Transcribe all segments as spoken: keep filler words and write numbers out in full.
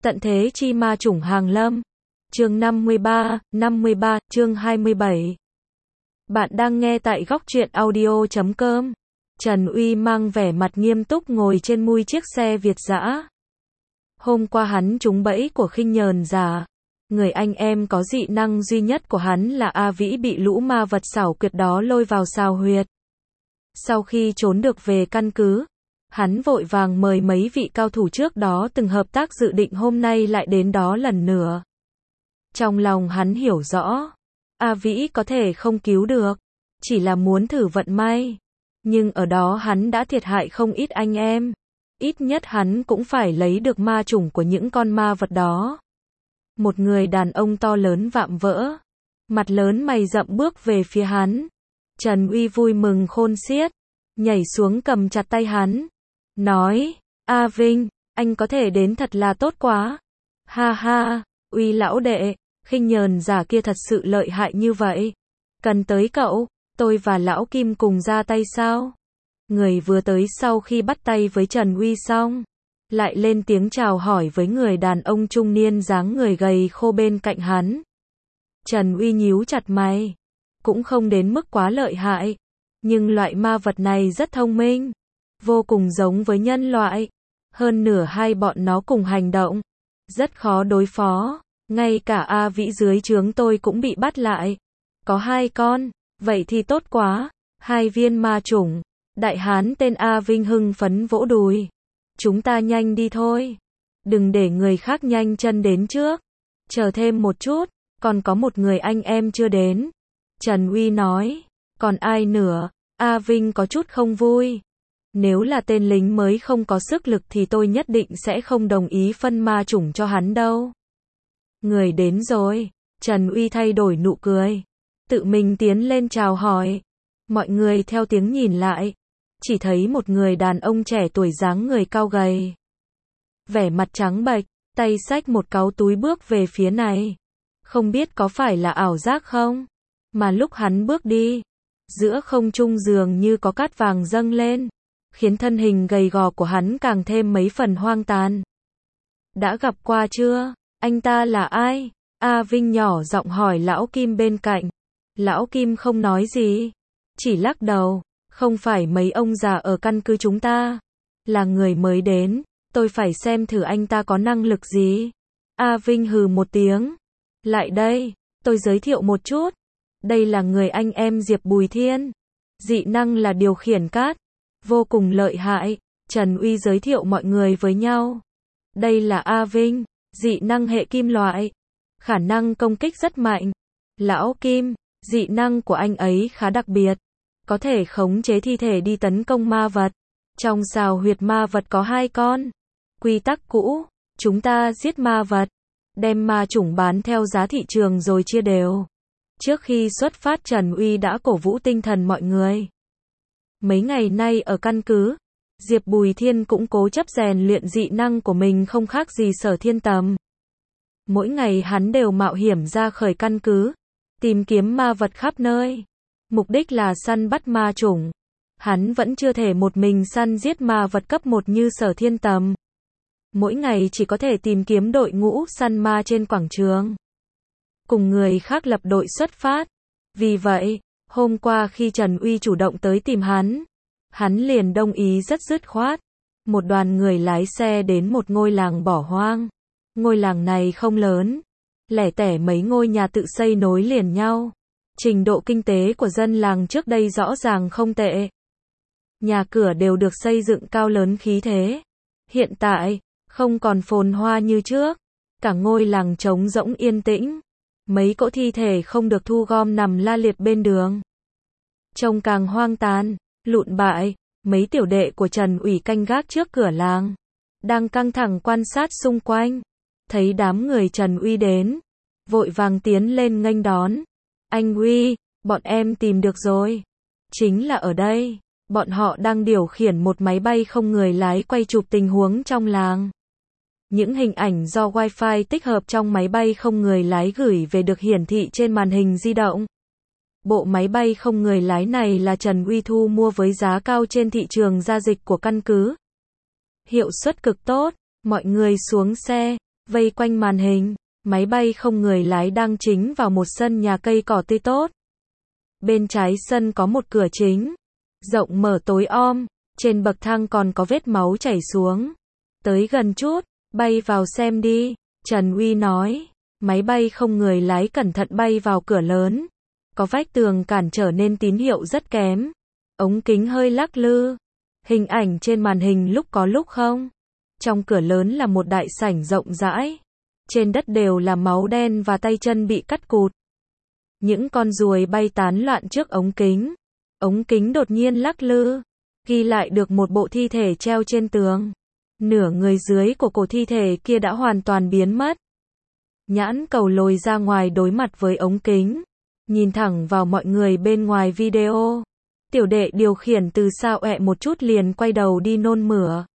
Tận thế chi ma chủng hàng lâm. Chương năm mươi ba, năm mươi ba, chương hai mươi bảy. Bạn đang nghe tại góc truyện audio chấm com. Trần Uy mang vẻ mặt nghiêm túc ngồi trên mui chiếc xe Việt dã. Hôm qua hắn trúng bẫy của khinh nhờn giả. Người anh em có dị năng duy nhất của hắn là A Vĩ bị lũ ma vật xảo quyệt đó lôi vào xào huyệt. Sau khi trốn được về căn cứ, hắn vội vàng mời mấy vị cao thủ trước đó từng hợp tác dự định hôm nay lại đến đó lần nữa. Trong lòng hắn hiểu rõ, A Vĩ có thể không cứu được, chỉ là muốn thử vận may. Nhưng ở đó hắn đã thiệt hại không ít anh em. Ít nhất hắn cũng phải lấy được ma chủng của những con ma vật đó. Một người đàn ông to lớn vạm vỡ, mặt lớn mày rậm bước về phía hắn. Trần Uy vui mừng khôn xiết, nhảy xuống cầm chặt tay hắn, nói, A Vinh, anh có thể đến thật là tốt quá. Ha ha, Uy lão đệ, khinh nhờn giả kia thật sự lợi hại như vậy. Cần tới cậu, tôi và lão Kim cùng ra tay sao? Người vừa tới sau khi bắt tay với Trần Uy xong, lại lên tiếng chào hỏi với người đàn ông trung niên dáng người gầy khô bên cạnh hắn. Trần Uy nhíu chặt mày, cũng không đến mức quá lợi hại, nhưng loại ma vật này rất thông minh, vô cùng giống với nhân loại, hơn nửa hai bọn nó cùng hành động, rất khó đối phó, ngay cả A Vĩ dưới trướng tôi cũng bị bắt lại. Có hai con, vậy thì tốt quá, hai viên ma chủng. Đại hán tên A Vinh hưng phấn vỗ đùi. Chúng ta nhanh đi thôi, đừng để người khác nhanh chân đến trước, chờ thêm một chút, còn có một người anh em chưa đến. Trần Uy nói, còn ai nữa? A Vinh có chút không vui. Nếu là tên lính mới không có sức lực thì tôi nhất định sẽ không đồng ý phân ma chủng cho hắn đâu. Người đến rồi. Trần Uy thay đổi nụ cười, tự mình tiến lên chào hỏi. Mọi người theo tiếng nhìn lại, chỉ thấy một người đàn ông trẻ tuổi dáng người cao gầy, vẻ mặt trắng bệch, tay xách một cáu túi bước về phía này. Không biết có phải là ảo giác không, mà lúc hắn bước đi, giữa không trung dường như có cát vàng dâng lên, khiến thân hình gầy gò của hắn càng thêm mấy phần hoang tàn. Đã gặp qua chưa? Anh ta là ai? A Vinh nhỏ giọng hỏi lão Kim bên cạnh. Lão Kim không nói gì, chỉ lắc đầu. Không phải mấy ông già ở căn cứ chúng ta, là người mới đến, tôi phải xem thử anh ta có năng lực gì. A Vinh hừ một tiếng. Lại đây, tôi giới thiệu một chút. Đây là người anh em Diệp Bùi Thiên. Dị năng là điều khiển cát, vô cùng lợi hại. Trần Uy giới thiệu mọi người với nhau. Đây là A Vinh, dị năng hệ kim loại, khả năng công kích rất mạnh. Lão Kim, dị năng của anh ấy khá đặc biệt, có thể khống chế thi thể đi tấn công ma vật. Trong xào huyệt ma vật có hai con. Quy tắc cũ, chúng ta giết ma vật, đem ma chủng bán theo giá thị trường rồi chia đều. Trước khi xuất phát Trần Uy đã cổ vũ tinh thần mọi người. Mấy ngày nay ở căn cứ, Diệp Bùi Thiên cũng cố chấp rèn luyện dị năng của mình không khác gì Sở Thiên Tầm. Mỗi ngày hắn đều mạo hiểm ra khởi căn cứ, tìm kiếm ma vật khắp nơi. Mục đích là săn bắt ma chủng. Hắn vẫn chưa thể một mình săn giết ma vật cấp một như Sở Thiên Tầm. Mỗi ngày chỉ có thể tìm kiếm đội ngũ săn ma trên quảng trường, cùng người khác lập đội xuất phát. Vì vậy, hôm qua khi Trần Uy chủ động tới tìm hắn, hắn liền đồng ý rất dứt khoát. Một đoàn người lái xe đến một ngôi làng bỏ hoang. Ngôi làng này không lớn, lẻ tẻ mấy ngôi nhà tự xây nối liền nhau. Trình độ kinh tế của dân làng trước đây rõ ràng không tệ. Nhà cửa đều được xây dựng cao lớn khí thế. Hiện tại, không còn phồn hoa như trước. Cả ngôi làng trống rỗng yên tĩnh. Mấy cỗ thi thể không được thu gom nằm la liệt bên đường, trông càng hoang tàn, lụn bại. Mấy tiểu đệ của Trần Uy canh gác trước cửa làng, đang căng thẳng quan sát xung quanh. Thấy đám người Trần Uy đến, vội vàng tiến lên nghênh đón. Anh Uy, bọn em tìm được rồi. Chính là ở đây. Bọn họ đang điều khiển một máy bay không người lái quay chụp tình huống trong làng. Những hình ảnh do Wi-Fi tích hợp trong máy bay không người lái gửi về được hiển thị trên màn hình di động. Bộ máy bay không người lái này là Trần Uy thu mua với giá cao trên thị trường giao dịch của căn cứ. Hiệu suất cực tốt, mọi người xuống xe. vây quanh màn hình. Máy bay không người lái đang chính vào một sân nhà cây cỏ tươi tốt. Bên trái sân có một cửa chính, rộng mở tối om, trên bậc thang còn có vết máu chảy xuống. Tới gần chút, bay vào xem đi, Trần Uy nói. Máy bay không người lái cẩn thận bay vào cửa lớn. Có vách tường cản trở nên tín hiệu rất kém. Ống kính hơi lắc lư. Hình ảnh trên màn hình lúc có lúc không. Trong cửa lớn là một đại sảnh rộng rãi. Trên đất đều là máu đen và tay chân bị cắt cụt. Những con ruồi bay tán loạn trước ống kính. Ống kính đột nhiên lắc lư, ghi lại được một bộ thi thể treo trên tường. Nửa người dưới của cổ thi thể kia đã hoàn toàn biến mất. Nhãn cầu lồi ra ngoài đối mặt với ống kính, nhìn thẳng vào mọi người bên ngoài video. Tiểu đệ điều khiển từ xa ọe một chút liền quay đầu đi nôn mửa.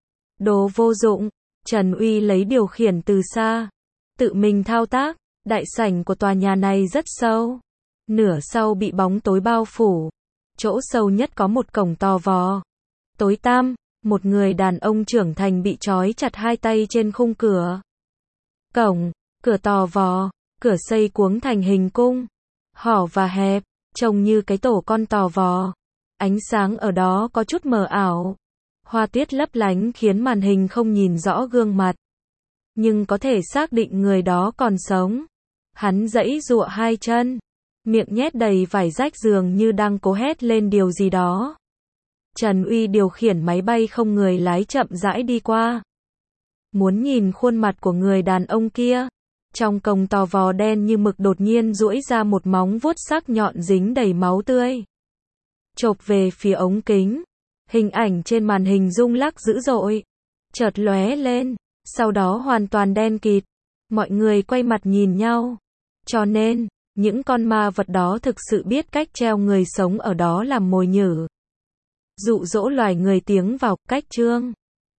Đồ vô dụng, Trần Uy lấy điều khiển từ xa, tự mình thao tác. Đại sảnh của tòa nhà này rất sâu, nửa sau bị bóng tối bao phủ. Chỗ sâu nhất có một cổng to vò, tối tăm, một người đàn ông trưởng thành bị trói chặt hai tay trên khung cửa. Cổng, cửa to vò, cửa xây cuống thành hình cung, hỏ và hẹp, trông như cái tổ con tò vò. Ánh sáng ở đó có chút mờ ảo. Hoa tiết lấp lánh khiến màn hình không nhìn rõ gương mặt, nhưng có thể xác định người đó còn sống. Hắn giãy giụa hai chân, miệng nhét đầy vải rách dường như đang cố hét lên điều gì đó. Trần Uy điều khiển máy bay không người lái chậm rãi đi qua. Muốn nhìn khuôn mặt của người đàn ông kia. Trong cổng tò vò đen như mực đột nhiên duỗi ra một móng vuốt sắc nhọn dính đầy máu tươi. Chộp về phía ống kính. Hình ảnh trên màn hình rung lắc dữ dội. Chợt lóe lên, sau đó hoàn toàn đen kịt. Mọi người quay mặt nhìn nhau. Cho nên, những con ma vật đó thực sự biết cách treo người sống ở đó làm mồi nhử. Dụ dỗ loài người tiến vào, cách chương.